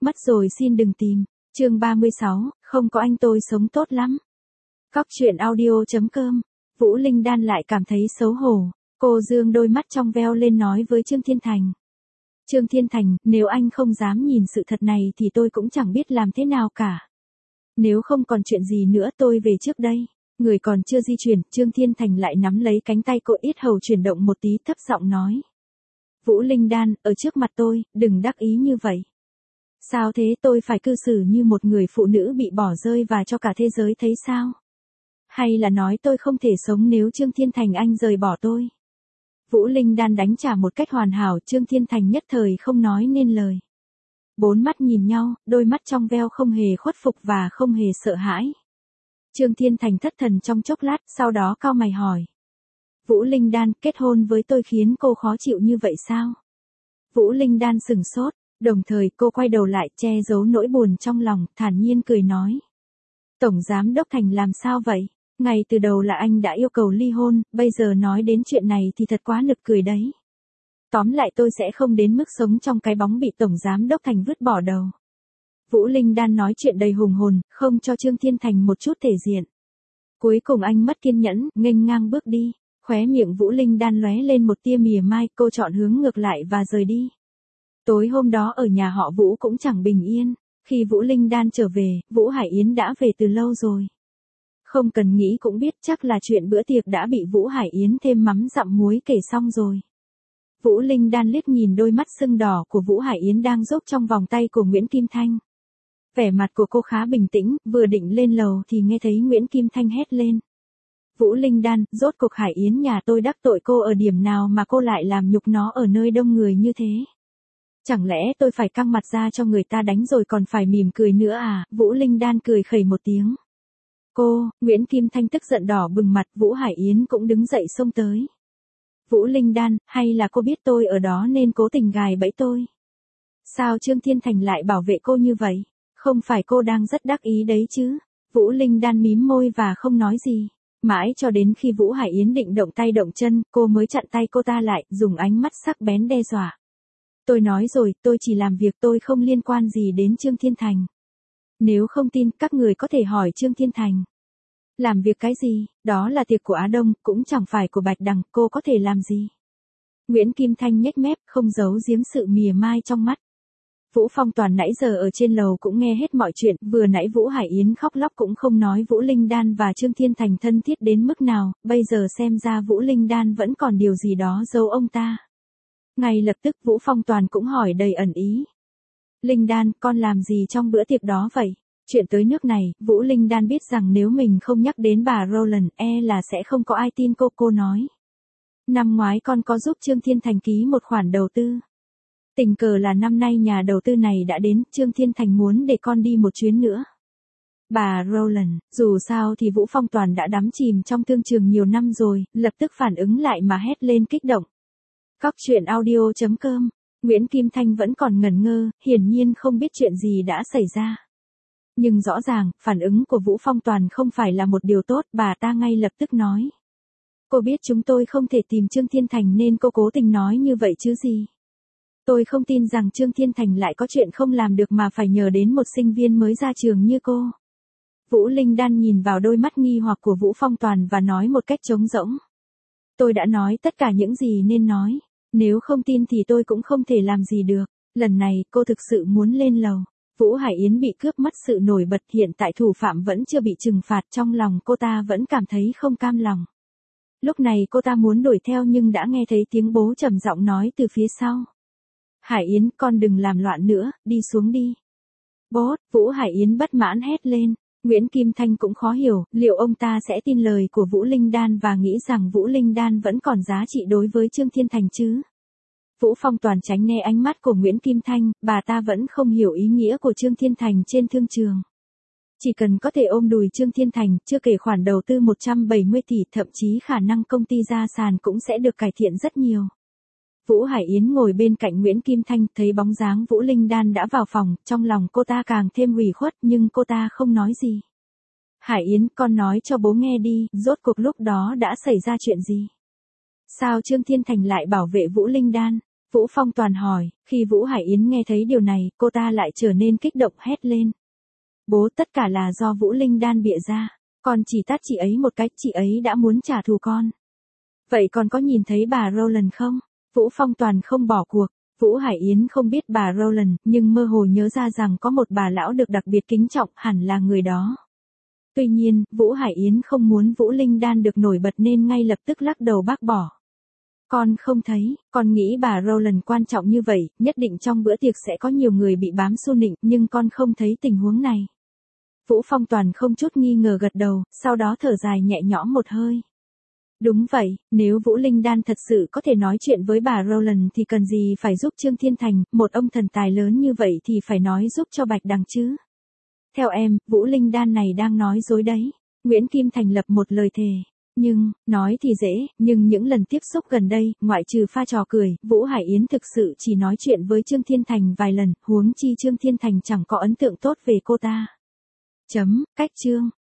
Mất rồi xin đừng tìm. Chương 36, không có anh tôi sống tốt lắm. Cóc truyện audio.com. Vũ Linh Đan lại cảm thấy xấu hổ. Cô dương đôi mắt trong veo lên nói với Trương Thiên Thành. Trương Thiên Thành, nếu anh không dám nhìn sự thật này thì tôi cũng chẳng biết làm thế nào cả. Nếu không còn chuyện gì nữa tôi về trước đây. Người còn chưa di chuyển, Trương Thiên Thành lại nắm lấy cánh tay cô, yết hầu chuyển động một tí, thấp giọng nói. Vũ Linh Đan, ở trước mặt tôi, đừng đắc ý như vậy. Sao thế, tôi phải cư xử như một người phụ nữ bị bỏ rơi và cho cả thế giới thấy sao? Hay là nói tôi không thể sống nếu Trương Thiên Thành anh rời bỏ tôi? Vũ Linh Đan đánh trả một cách hoàn hảo, Trương Thiên Thành nhất thời không nói nên lời. Bốn mắt nhìn nhau, đôi mắt trong veo không hề khuất phục và không hề sợ hãi. Trương Thiên Thành thất thần trong chốc lát, sau đó cau mày hỏi. Vũ Linh Đan, kết hôn với tôi khiến cô khó chịu như vậy sao? Vũ Linh Đan sửng sốt, đồng thời cô quay đầu lại che giấu nỗi buồn trong lòng, thản nhiên cười nói. Tổng Giám Đốc Thành làm sao vậy? Ngay từ đầu là anh đã yêu cầu ly hôn, bây giờ nói đến chuyện này thì thật quá nực cười đấy. Tóm lại tôi sẽ không đến mức sống trong cái bóng bị Tổng Giám Đốc Thành vứt bỏ đầu. Vũ Linh Đan nói chuyện đầy hùng hồn, không cho Trương Thiên Thành một chút thể diện. Cuối cùng anh mất kiên nhẫn, nghênh ngang bước đi. Khóe miệng Vũ Linh Đan lóe lên một tia mỉa mai, cô chọn hướng ngược lại và rời đi. Tối hôm đó ở nhà họ Vũ cũng chẳng bình yên. Khi Vũ Linh Đan trở về, Vũ Hải Yến đã về từ lâu rồi. Không cần nghĩ cũng biết chắc là chuyện bữa tiệc đã bị Vũ Hải Yến thêm mắm dặm muối kể xong rồi. Vũ Linh Đan liếc nhìn đôi mắt sưng đỏ của Vũ Hải Yến đang dốc trong vòng tay của Nguyễn Kim Thanh. Vẻ mặt của cô khá bình tĩnh, vừa định lên lầu thì nghe thấy Nguyễn Kim Thanh hét lên. Vũ Linh Đan, rốt cuộc Hải Yến nhà tôi đắc tội cô ở điểm nào mà cô lại làm nhục nó ở nơi đông người như thế? Chẳng lẽ tôi phải căng mặt ra cho người ta đánh rồi còn phải mỉm cười nữa à? Vũ Linh Đan cười khẩy một tiếng. Cô, Nguyễn Kim Thanh tức giận đỏ bừng mặt, Vũ Hải Yến cũng đứng dậy xông tới. Vũ Linh Đan, hay là cô biết tôi ở đó nên cố tình gài bẫy tôi? Sao Trương Thiên Thành lại bảo vệ cô như vậy? Không phải cô đang rất đắc ý đấy chứ? Vũ Linh Đan mím môi và không nói gì. Mãi cho đến khi Vũ Hải Yến định động tay động chân, cô mới chặn tay cô ta lại, dùng ánh mắt sắc bén đe dọa. Tôi nói rồi, tôi chỉ làm việc, tôi không liên quan gì đến Trương Thiên Thành. Nếu không tin, các người có thể hỏi Trương Thiên Thành. Làm việc cái gì, đó là tiệc của Á Đông, cũng chẳng phải của Bạch Đằng, cô có thể làm gì? Nguyễn Kim Thanh nhếch mép, không giấu giếm sự mỉa mai trong mắt. Vũ Phong Toàn nãy giờ ở trên lầu cũng nghe hết mọi chuyện, vừa nãy Vũ Hải Yến khóc lóc cũng không nói Vũ Linh Đan và Trương Thiên Thành thân thiết đến mức nào, bây giờ xem ra Vũ Linh Đan vẫn còn điều gì đó giấu ông ta. Ngay lập tức Vũ Phong Toàn cũng hỏi đầy ẩn ý. Linh Đan, con làm gì trong bữa tiệc đó vậy? Chuyện tới nước này, Vũ Linh Đan biết rằng nếu mình không nhắc đến bà Roland, là sẽ không có ai tin cô nói. Năm ngoái con có giúp Trương Thiên Thành ký một khoản đầu tư. Tình cờ là năm nay nhà đầu tư này đã đến, Trương Thiên Thành muốn để con đi một chuyến nữa. Bà Roland, dù sao thì Vũ Phong Toàn đã đắm chìm trong thương trường nhiều năm rồi, lập tức phản ứng lại mà hét lên kích động. Cóc truyện audio.com. Nguyễn Kim Thanh vẫn còn ngẩn ngơ, hiển nhiên không biết chuyện gì đã xảy ra. Nhưng rõ ràng, phản ứng của Vũ Phong Toàn không phải là một điều tốt, bà ta ngay lập tức nói. Cô biết chúng tôi không thể tìm Trương Thiên Thành nên cô cố tình nói như vậy chứ gì. Tôi không tin rằng Trương Thiên Thành lại có chuyện không làm được mà phải nhờ đến một sinh viên mới ra trường như cô. Vũ Linh Đan nhìn vào đôi mắt nghi hoặc của Vũ Phong Toàn và nói một cách trống rỗng. Tôi đã nói tất cả những gì nên nói. Nếu không tin thì tôi cũng không thể làm gì được. Lần này cô thực sự muốn lên lầu. Vũ Hải Yến bị cướp mất sự nổi bật, hiện tại thủ phạm vẫn chưa bị trừng phạt, trong lòng cô ta vẫn cảm thấy không cam lòng. Lúc này cô ta muốn đuổi theo nhưng đã nghe thấy tiếng bố trầm giọng nói từ phía sau. Hải Yến, con đừng làm loạn nữa, đi xuống đi. Bố, Vũ Hải Yến bất mãn hét lên. Nguyễn Kim Thanh cũng khó hiểu, liệu ông ta sẽ tin lời của Vũ Linh Đan và nghĩ rằng Vũ Linh Đan vẫn còn giá trị đối với Trương Thiên Thành chứ? Vũ Phong Toàn tránh né ánh mắt của Nguyễn Kim Thanh, bà ta vẫn không hiểu ý nghĩa của Trương Thiên Thành trên thương trường. Chỉ cần có thể ôm đùi Trương Thiên Thành, chưa kể khoản đầu tư 170 tỷ, thậm chí khả năng công ty ra sàn cũng sẽ được cải thiện rất nhiều. Vũ Hải Yến ngồi bên cạnh Nguyễn Kim Thanh, thấy bóng dáng Vũ Linh Đan đã vào phòng, trong lòng cô ta càng thêm ủy khuất nhưng cô ta không nói gì. Hải Yến, con nói cho bố nghe đi, rốt cuộc lúc đó đã xảy ra chuyện gì? Sao Trương Thiên Thành lại bảo vệ Vũ Linh Đan? Vũ Phong Toàn hỏi, khi Vũ Hải Yến nghe thấy điều này, cô ta lại trở nên kích động hét lên. Bố, tất cả là do Vũ Linh Đan bịa ra. Con chỉ tát chị ấy một cái, chị ấy đã muốn trả thù con. Vậy con có nhìn thấy bà Rowland không? Vũ Phong Toàn không bỏ cuộc. Vũ Hải Yến không biết bà Rowland, nhưng mơ hồ nhớ ra rằng có một bà lão được đặc biệt kính trọng, hẳn là người đó. Tuy nhiên, Vũ Hải Yến không muốn Vũ Linh Đan được nổi bật nên ngay lập tức lắc đầu bác bỏ. Con không thấy, con nghĩ bà Rowland quan trọng như vậy, nhất định trong bữa tiệc sẽ có nhiều người bị bám xu nịnh, nhưng con không thấy tình huống này. Vũ Phong Toàn không chút nghi ngờ gật đầu, sau đó thở dài nhẹ nhõm một hơi. Đúng vậy, nếu Vũ Linh Đan thật sự có thể nói chuyện với bà Rowland thì cần gì phải giúp Trương Thiên Thành, một ông thần tài lớn như vậy thì phải nói giúp cho Bạch Đằng chứ. Theo em, Vũ Linh Đan này đang nói dối đấy. Nguyễn Kim Thành lập một lời thề. Nhưng, nói thì dễ, nhưng những lần tiếp xúc gần đây, ngoại trừ pha trò cười, Vũ Hải Yến thực sự chỉ nói chuyện với Trương Thiên Thành vài lần, huống chi Trương Thiên Thành chẳng có ấn tượng tốt về cô ta. Cách chương